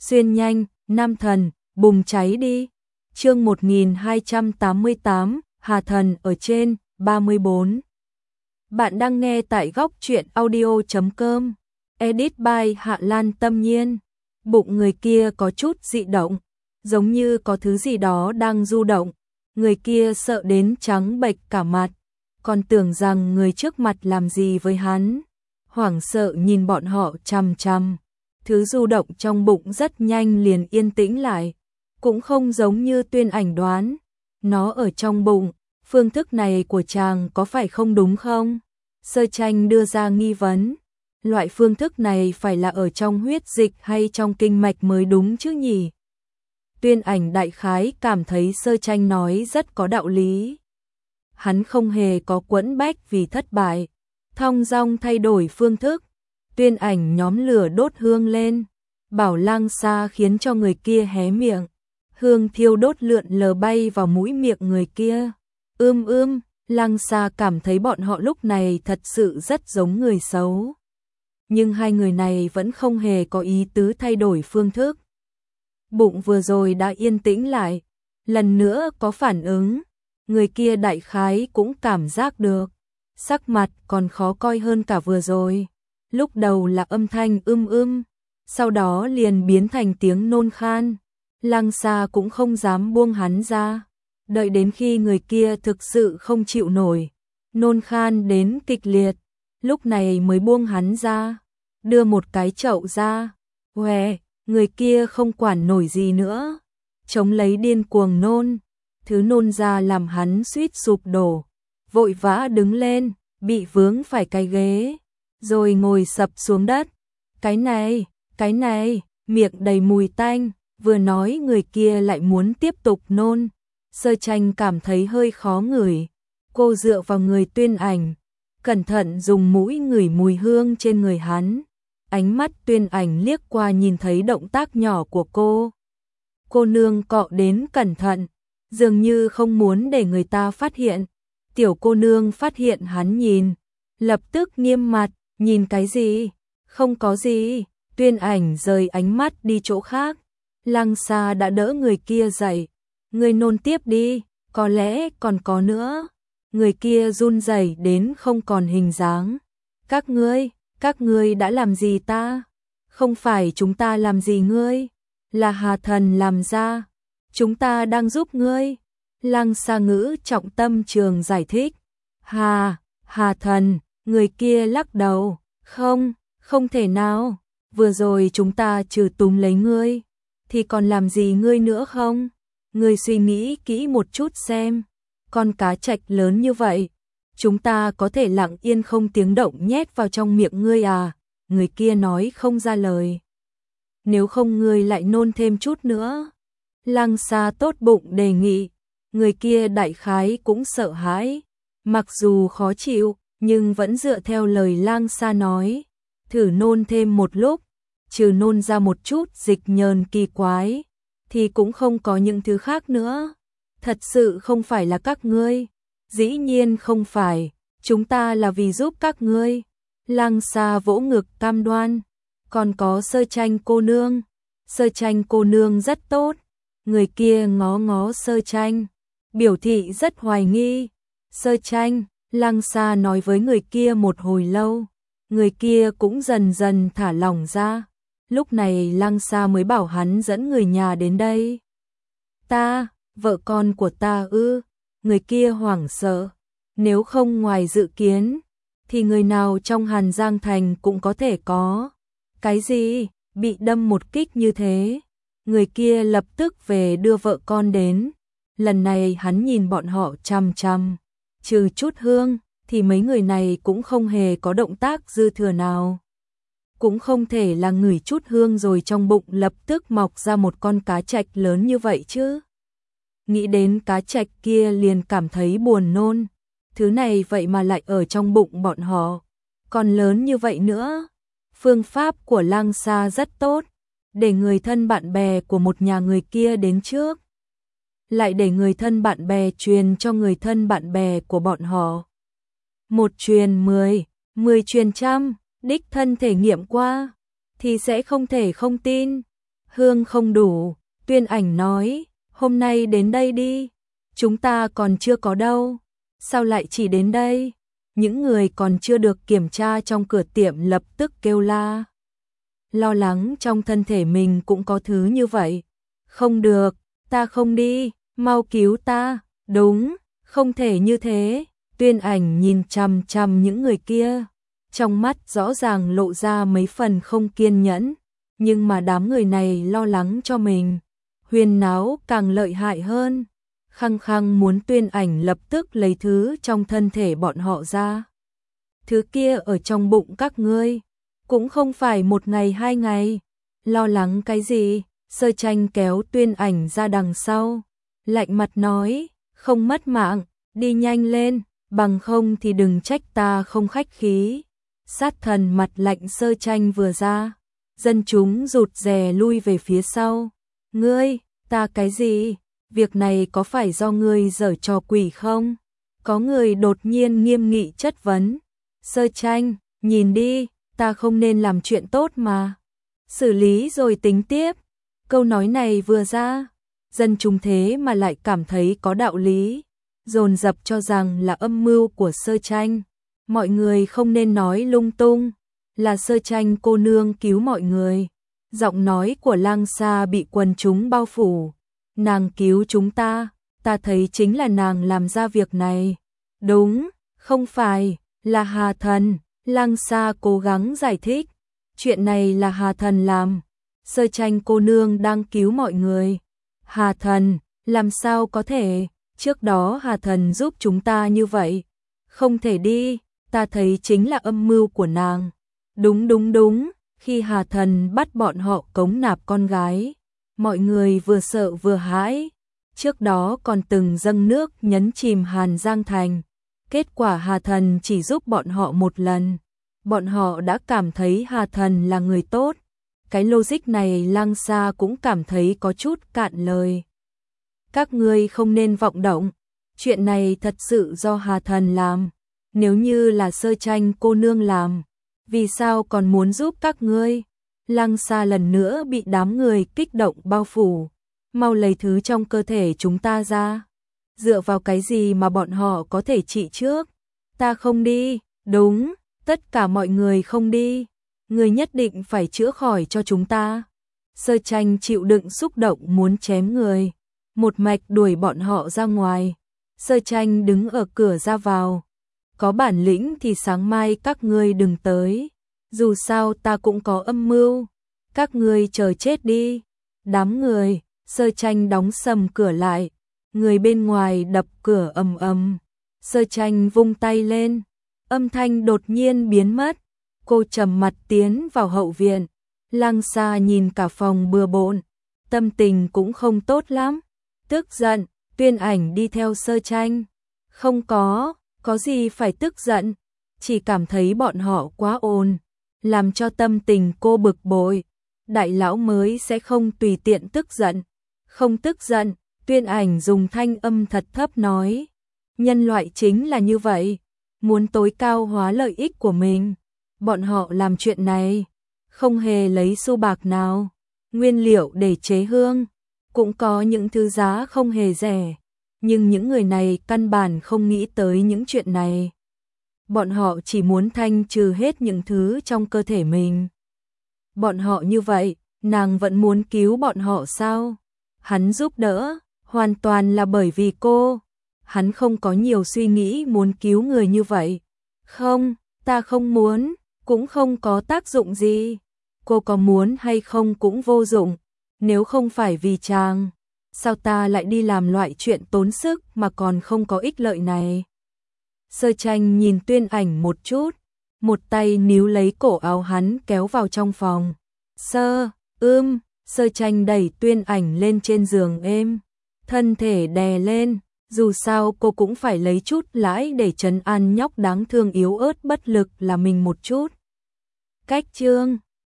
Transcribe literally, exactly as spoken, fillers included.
xuyên nhanh, nam thần, bùng cháy đi. Chương một nghìn hai trăm tám mươi tám, Hà Thần ở trên, ba mươi bốn. Bạn đang nghe tại góc truyện audio chấm com. Edit by Hạ Lan Tâm Nhiên. Bụng người kia có chút dị động, giống như có thứ gì đó đang du động. Người kia sợ đến trắng bệch cả mặt, còn tưởng rằng người trước mặt làm gì với hắn. Hoảng sợ nhìn bọn họ chằm chằm. Thứ du động trong bụng rất nhanh liền yên tĩnh lại, cũng không giống như Tuyên Ảnh đoán. Nó ở trong bụng, phương thức này của chàng có phải không đúng không? Sơ Tranh đưa ra nghi vấn. Loại phương thức này phải là ở trong huyết dịch hay trong kinh mạch mới đúng chứ nhỉ? Tuyên Ảnh đại khái cảm thấy Sơ Tranh nói rất có đạo lý. Hắn không hề có quẫn bách vì thất bại, thong dong thay đổi phương thức. Tuyên Ảnh nhóm lửa đốt hương lên, bảo Lang Sa khiến cho người kia hé miệng. Hương thiêu đốt lượn lờ bay vào mũi miệng người kia. Ưm ưm, Lang Sa cảm thấy bọn họ lúc này thật sự rất giống người xấu. Nhưng hai người này vẫn không hề có ý tứ thay đổi phương thức. Bụng vừa rồi đã yên tĩnh lại, lần nữa có phản ứng. Người kia đại khái cũng cảm giác được, sắc mặt còn khó coi hơn cả vừa rồi. Lúc đầu là âm thanh ưm ưm, sau đó liền biến thành tiếng nôn khan. Lang Sa cũng không dám buông hắn ra, đợi đến khi người kia thực sự không chịu nổi, nôn khan đến kịch liệt, lúc này mới buông hắn ra, đưa một cái chậu ra. Què, người kia không quản nổi gì nữa, chống lấy điên cuồng nôn, thứ nôn ra làm hắn suýt sụp đổ, vội vã đứng lên, bị vướng phải cái ghế, rồi ngồi sập xuống đất. Cái này, cái này, miệng đầy mùi tanh, vừa nói người kia lại muốn tiếp tục nôn. Sơ Tranh cảm thấy hơi khó ngửi, cô dựa vào người Tuyên Ảnh, cẩn thận dùng mũi ngửi mùi hương trên người hắn. Ánh mắt Tuyên Ảnh liếc qua nhìn thấy động tác nhỏ của cô. Cô nương cọ đến cẩn thận, dường như không muốn để người ta phát hiện. Tiểu cô nương phát hiện hắn nhìn, lập tức nghiêm mặt, nhìn cái gì? Không có gì. Tuyên Ảnh rời ánh mắt đi chỗ khác. Lang Sa đã đỡ người kia dậy. Người nôn tiếp đi, có lẽ còn có nữa. Người kia run rẩy đến không còn hình dáng. Các ngươi, các ngươi đã làm gì ta? Không phải chúng ta làm gì ngươi, là Hà Thần làm ra. Chúng ta đang giúp ngươi. Lang Sa ngữ trọng tâm trường giải thích. Hà, Hà Thần, người kia lắc đầu. Không, không thể nào. Vừa rồi chúng ta trừ túm lấy ngươi, thì còn làm gì ngươi nữa không? Ngươi suy nghĩ kỹ một chút xem. Con cá trạch lớn như vậy, chúng ta có thể lặng yên không tiếng động nhét vào trong miệng ngươi à? Người kia nói không ra lời. Nếu không ngươi lại nôn thêm chút nữa. Lang Sa tốt bụng đề nghị. Người kia đại khái cũng sợ hãi. Mặc dù khó chịu, nhưng vẫn dựa theo lời Lang Sa nói. Thử nôn thêm một lúc, trừ nôn ra một chút dịch nhờn kỳ quái, thì cũng không có những thứ khác nữa. Thật sự không phải là các ngươi. Dĩ nhiên không phải, chúng ta là vì giúp các ngươi. Lang Sa vỗ ngực cam đoan. Còn có Sơ Tranh cô nương. Sơ Tranh cô nương rất tốt. Người kia ngó ngó Sơ Tranh, biểu thị rất hoài nghi. Sơ Tranh, Lang Sa nói với người kia một hồi lâu. Người kia cũng dần dần thả lỏng ra. Lúc này Lang Sa mới bảo hắn dẫn người nhà đến đây. Ta, vợ con của ta ư? Người kia hoảng sợ. Nếu không ngoài dự kiến, thì người nào trong Hàn Giang Thành cũng có thể có. Cái gì? Bị đâm một kích như thế. Người kia lập tức về đưa vợ con đến. Lần này hắn nhìn bọn họ chằm chằm. Trừ chút hương, thì mấy người này cũng không hề có động tác dư thừa nào. Cũng không thể là ngửi chút hương rồi trong bụng lập tức mọc ra một con cá trạch lớn như vậy chứ. Nghĩ đến cá trạch kia liền cảm thấy buồn nôn. Thứ này vậy mà lại ở trong bụng bọn họ, còn lớn như vậy nữa. Phương pháp của Lang Sa rất tốt, để người thân bạn bè của một nhà người kia đến trước, lại để người thân bạn bè truyền cho người thân bạn bè của bọn họ. Một truyền mười, mười truyền trăm, đích thân thể nghiệm qua, thì sẽ không thể không tin. Hương không đủ, Tuyên Ảnh nói, hôm nay đến đây đi, chúng ta còn chưa có đâu, sao lại chỉ đến đây? Những người còn chưa được kiểm tra trong cửa tiệm lập tức kêu la. Lo lắng trong thân thể mình cũng có thứ như vậy. Không được, ta không đi, mau cứu ta, đúng, không thể như thế. Tuyên Ảnh nhìn chằm chằm những người kia, trong mắt rõ ràng lộ ra mấy phần không kiên nhẫn, nhưng mà đám người này lo lắng cho mình, huyên náo càng lợi hại hơn, khăng khăng muốn Tuyên Ảnh lập tức lấy thứ trong thân thể bọn họ ra. Thứ kia ở trong bụng các ngươi, cũng không phải một ngày hai ngày, lo lắng cái gì? Sơ Tranh kéo Tuyên Ảnh ra đằng sau, lạnh mặt nói, không mất mạng, đi nhanh lên, bằng không thì đừng trách ta không khách khí. Sát thần mặt lạnh Sơ Tranh vừa ra, dân chúng rụt rè lui về phía sau. Ngươi, ta cái gì? Việc này có phải do ngươi giở trò quỷ không? Có người đột nhiên nghiêm nghị chất vấn. Sơ Tranh, nhìn đi, ta không nên làm chuyện tốt mà. Xử lý rồi tính tiếp. Câu nói này vừa ra, dân chúng thế mà lại cảm thấy có đạo lý, dồn dập cho rằng là âm mưu của Sơ Tranh. Mọi người không nên nói lung tung, là Sơ Tranh cô nương cứu mọi người. Giọng nói của Lang Sa bị quần chúng bao phủ. Nàng cứu chúng ta, ta thấy chính là nàng làm ra việc này. Đúng, không phải, là Hà Thần. Lang Sa cố gắng giải thích, chuyện này là Hà Thần làm. Sơ Tranh cô nương đang cứu mọi người. Hà Thần, làm sao có thể, trước đó Hà Thần giúp chúng ta như vậy. Không thể đi, ta thấy chính là âm mưu của nàng. Đúng đúng đúng, khi Hà Thần bắt bọn họ cống nạp con gái, mọi người vừa sợ vừa hãi. Trước đó còn từng dâng nước nhấn chìm Hàn Giang Thành. Kết quả Hà Thần chỉ giúp bọn họ một lần. Bọn họ đã cảm thấy Hà Thần là người tốt. Cái logic này Lang Sa cũng cảm thấy có chút cạn lời. Các ngươi không nên vọng động. Chuyện này thật sự do Hà Thần làm. Nếu như là Sơ Tranh cô nương làm, vì sao còn muốn giúp các ngươi? Lang Sa lần nữa bị đám người kích động bao phủ. Mau lấy thứ trong cơ thể chúng ta ra. Dựa vào cái gì mà bọn họ có thể trị trước? Ta không đi. Đúng, tất cả mọi người không đi. Người nhất định phải chữa khỏi cho chúng ta. Sơ Tranh chịu đựng xúc động muốn chém người, một mạch đuổi bọn họ ra ngoài. Sơ Tranh đứng ở cửa ra vào. Có bản lĩnh thì sáng mai các ngươi đừng tới. Dù sao ta cũng có âm mưu. Các ngươi chờ chết đi. Đám người, Sơ Tranh đóng sầm cửa lại. Người bên ngoài đập cửa ầm ầm. Sơ Tranh vung tay lên. Âm thanh đột nhiên biến mất. Cô trầm mặt tiến vào hậu viện. Lang Sa nhìn cả phòng bừa bộn, tâm tình cũng không tốt lắm. Tức giận, Tuyên Ảnh đi theo Sơ Tranh. Không có, có gì phải tức giận, chỉ cảm thấy bọn họ quá ồn, làm cho tâm tình cô bực bội. Đại lão mới sẽ không tùy tiện tức giận. Không tức giận, Tuyên Ảnh dùng thanh âm thật thấp nói. Nhân loại chính là như vậy, muốn tối cao hóa lợi ích của mình. Bọn họ làm chuyện này, không hề lấy xu bạc nào. Nguyên liệu để chế hương, cũng có những thứ giá không hề rẻ. Nhưng những người này căn bản không nghĩ tới những chuyện này. Bọn họ chỉ muốn thanh trừ hết những thứ trong cơ thể mình. Bọn họ như vậy, nàng vẫn muốn cứu bọn họ sao? Hắn giúp đỡ, hoàn toàn là bởi vì cô. Hắn không có nhiều suy nghĩ muốn cứu người như vậy. Không, ta không muốn, cũng không có tác dụng gì. Cô có muốn hay không cũng vô dụng. Nếu không phải vì chàng, sao ta lại đi làm loại chuyện tốn sức mà còn không có ích lợi này? Sơ Tranh nhìn Tuyên Ảnh một chút, một tay níu lấy cổ áo hắn kéo vào trong phòng. Sơ, ưm, Sơ Tranh đẩy Tuyên Ảnh lên trên giường êm, thân thể đè lên, dù sao cô cũng phải lấy chút lãi để trấn an nhóc đáng thương yếu ớt bất lực là mình một chút. Cách chương